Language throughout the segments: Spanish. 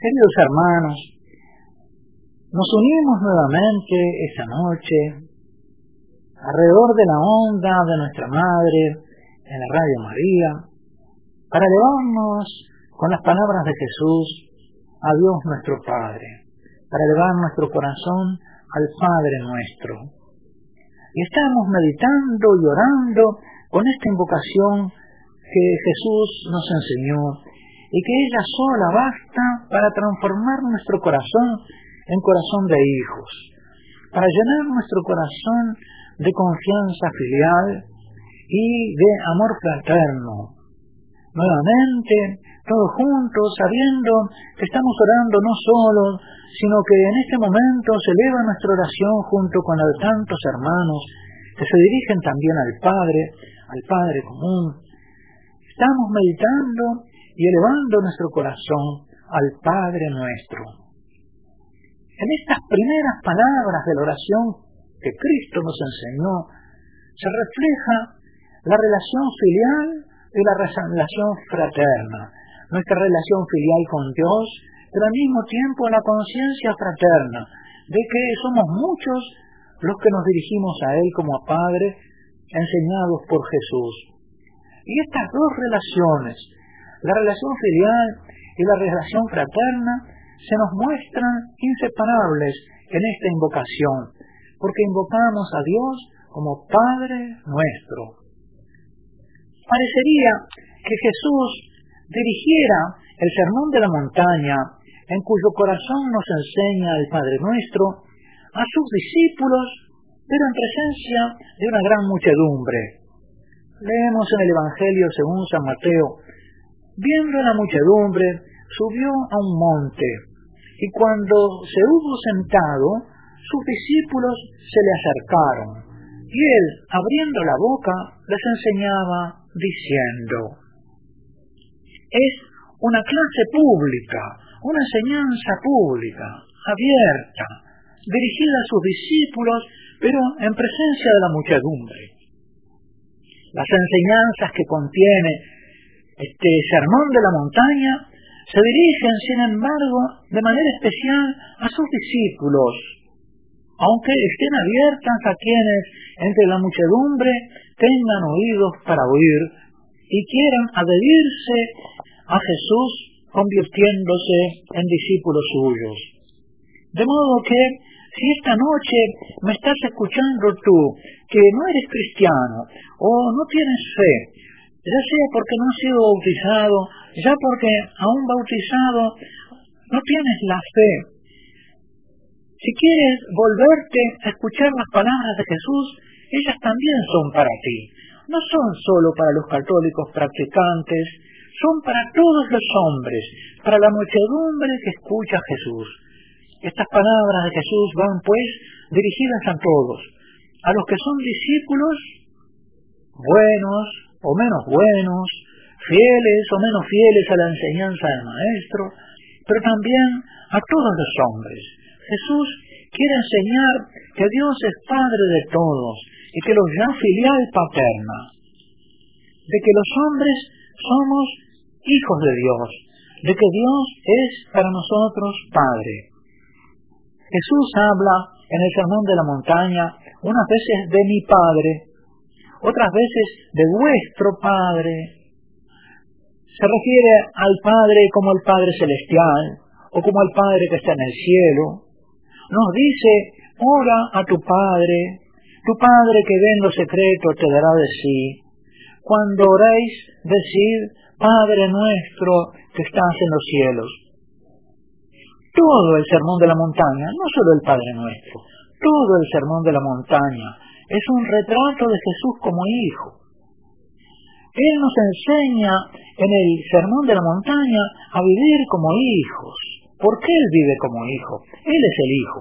Queridos hermanos, nos unimos nuevamente esta noche alrededor de la onda de nuestra Madre en la Radio María para elevarnos con las palabras de Jesús a Dios nuestro Padre, para elevar nuestro corazón al Padre nuestro. Y estamos meditando y orando con esta invocación que Jesús nos enseñó y que ella sola basta para transformar nuestro corazón en corazón de hijos, para llenar nuestro corazón de confianza filial y de amor fraterno. Nuevamente, todos juntos, sabiendo que estamos orando no solo, sino que en este momento se eleva nuestra oración junto con la de tantos hermanos que se dirigen también al Padre común. Estamos meditando y elevando nuestro corazón al Padre nuestro. En estas primeras palabras de la oración que Cristo nos enseñó, se refleja la relación filial y la relación fraterna, nuestra relación filial con Dios, pero al mismo tiempo la conciencia fraterna de que somos muchos los que nos dirigimos a Él como a Padre, enseñados por Jesús. Y estas dos relaciones, la relación filial y la relación fraterna, se nos muestran inseparables en esta invocación, porque invocamos a Dios como Padre nuestro. Parecería que Jesús dirigiera el sermón de la montaña, en cuyo corazón nos enseña el Padre nuestro, a sus discípulos, pero en presencia de una gran muchedumbre. Leemos en el Evangelio según San Mateo: viendo la muchedumbre, subió a un monte, y cuando se hubo sentado, sus discípulos se le acercaron, y él, abriendo la boca, les enseñaba, diciendo. Es una clase pública, una enseñanza pública, abierta, dirigida a sus discípulos, pero en presencia de la muchedumbre. Las enseñanzas que contiene este sermón de la montaña se dirigen, sin embargo, de manera especial a sus discípulos, aunque estén abiertas a quienes entre la muchedumbre tengan oídos para oír y quieran adherirse a Jesús convirtiéndose en discípulos suyos. De modo que, si esta noche me estás escuchando tú, que no eres cristiano o no tienes fe, ya sea porque no has sido bautizado, ya porque aún bautizado no tienes la fe, si quieres volverte a escuchar las palabras de Jesús, ellas también son para ti. No son solo para los católicos practicantes, son para todos los hombres, para la muchedumbre que escucha a Jesús. Estas palabras de Jesús van, pues, dirigidas a todos, a los que son discípulos, buenos o menos buenos, fieles o menos fieles a la enseñanza del Maestro, pero también a todos los hombres. Jesús quiere enseñar que Dios es Padre de todos y que los llama filial paterna, de que los hombres somos hijos de Dios, de que Dios es para nosotros Padre. Jesús habla en el Sermón de la Montaña unas veces de mi Padre, otras veces de vuestro Padre. Se refiere al Padre como el Padre celestial o como el Padre que está en el cielo. Nos dice, ora a tu Padre que ve en lo secreto te dará de sí. Cuando oréis, decid, Padre nuestro que estás en los cielos. Todo el Sermón de la Montaña, no solo el Padre nuestro, todo el Sermón de la Montaña es un retrato de Jesús como hijo. Él nos enseña en el Sermón de la Montaña a vivir como hijos. ¿Por qué Él vive como hijo? Él es el hijo.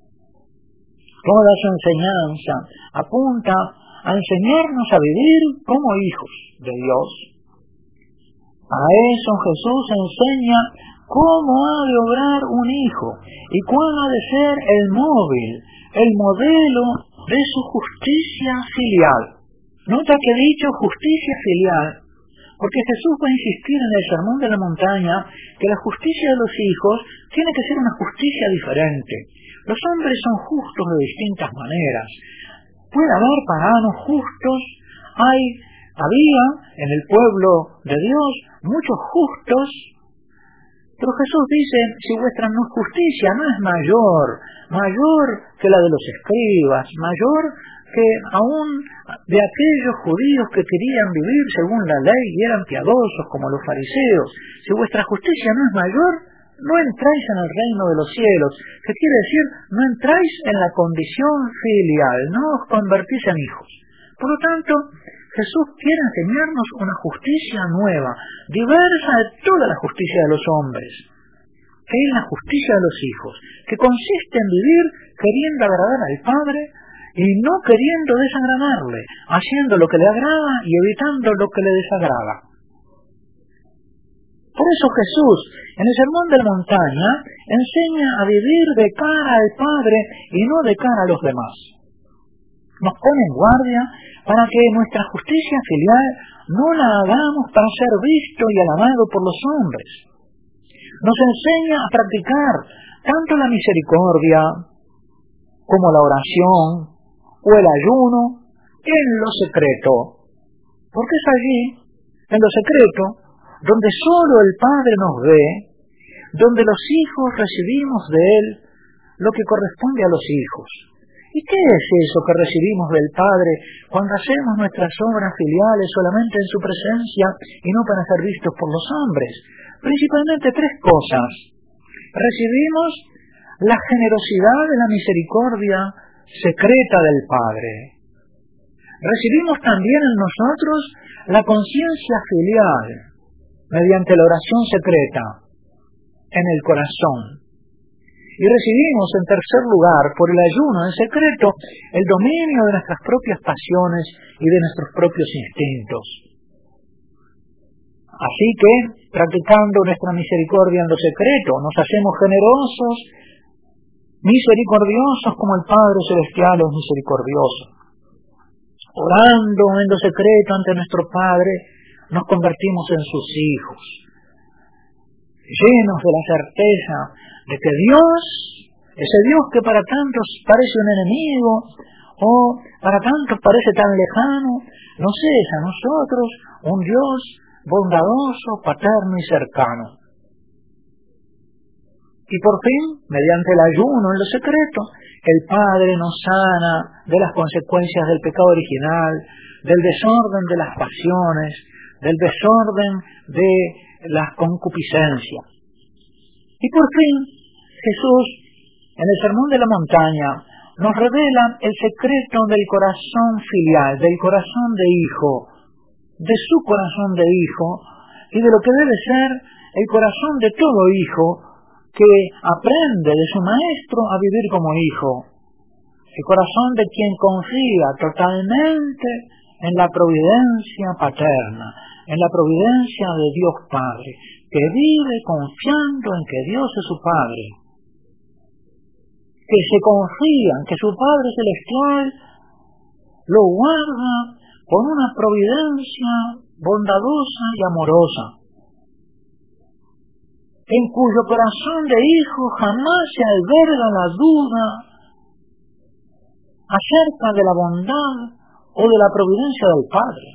Toda su enseñanza apunta a enseñarnos a vivir como hijos de Dios. A eso Jesús enseña cómo ha de obrar un hijo y cuál ha de ser el móvil, el modelo de su justicia filial. Nota que he dicho justicia filial, Porque Jesús va a insistir en el Sermón de la Montaña que la justicia de los hijos tiene que ser una justicia diferente. Los hombres son justos de distintas maneras. Puede haber paganos justos, había en el pueblo de Dios muchos justos, pero Jesús dice, si vuestra justicia no es mayor que la de los escribas, mayor que aún de aquellos judíos que querían vivir según la ley y eran piadosos como los fariseos, si vuestra justicia no es mayor, no entráis en el reino de los cielos, que quiere decir, no entráis en la condición filial, no os convertís en hijos. Por lo tanto, Jesús quiere enseñarnos una justicia nueva, diversa de toda la justicia de los hombres, que es la justicia de los hijos, que consiste en vivir queriendo agradar al Padre y no queriendo desagradarle, haciendo lo que le agrada y evitando lo que le desagrada. Por eso Jesús, en el Sermón de la Montaña, enseña a vivir de cara al Padre y no de cara a los demás. Nos pone en guardia para que nuestra justicia filial no la hagamos para ser visto y alabado por los hombres. Nos enseña a practicar tanto la misericordia como la oración o el ayuno en lo secreto. Porque es allí, en lo secreto, donde solo el Padre nos ve, donde los hijos recibimos de Él lo que corresponde a los hijos. ¿Y qué es eso que recibimos del Padre cuando hacemos nuestras obras filiales solamente en su presencia y no para ser vistos por los hombres? Principalmente tres cosas. Recibimos la generosidad de la misericordia secreta del Padre. Recibimos también en nosotros la conciencia filial mediante la oración secreta en el corazón. Y recibimos, en tercer lugar, por el ayuno en secreto, el dominio de nuestras propias pasiones y de nuestros propios instintos. Así que, practicando nuestra misericordia en lo secreto, nos hacemos generosos, misericordiosos como el Padre Celestial es misericordioso. Orando en lo secreto ante nuestro Padre, nos convertimos en sus hijos, llenos de la certeza de que Dios, ese Dios que para tantos parece un enemigo o para tantos parece tan lejano, nos es a nosotros un Dios bondadoso, paterno y cercano. Y por fin, mediante el ayuno en lo secreto, el Padre nos sana de las consecuencias del pecado original, del desorden de las pasiones, del desorden de las concupiscencias. Y por fin, Jesús, en el Sermón de la Montaña, nos revela el secreto del corazón filial, del corazón de hijo, de su corazón de hijo, y de lo que debe ser el corazón de todo hijo que aprende de su maestro a vivir como hijo. El corazón de quien confía totalmente en la providencia paterna, en la providencia de Dios Padre, que vive confiando en que Dios es su Padre, que se confía en que su Padre Celestial lo guarda con una providencia bondadosa y amorosa, en cuyo corazón de hijo jamás se alberga la duda acerca de la bondad o de la providencia del Padre,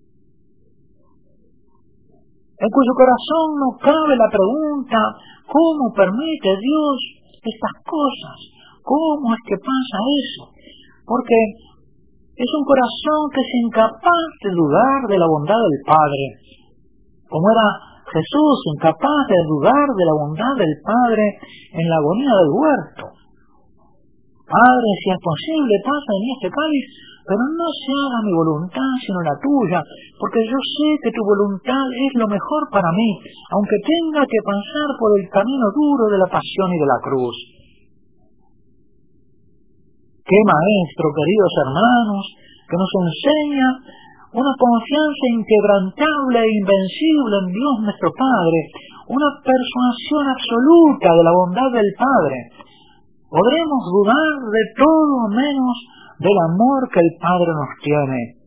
en cuyo corazón no cabe la pregunta, ¿cómo permite Dios estas cosas? ¿Cómo es que pasa eso? Porque es un corazón que es incapaz de dudar de la bondad del Padre, como era Jesús, incapaz de dudar de la bondad del Padre en la agonía del huerto. Padre, si es posible, pasa de mí este cáliz, pero no se haga mi voluntad sino la tuya, porque yo sé que tu voluntad es lo mejor para mí, aunque tenga que pasar por el camino duro de la pasión y de la cruz. ¡Qué maestro, queridos hermanos, que nos enseña una confianza inquebrantable e invencible en Dios nuestro Padre, una persuasión absoluta de la bondad del Padre! Podremos dudar de todo menos del amor que el Padre nos tiene.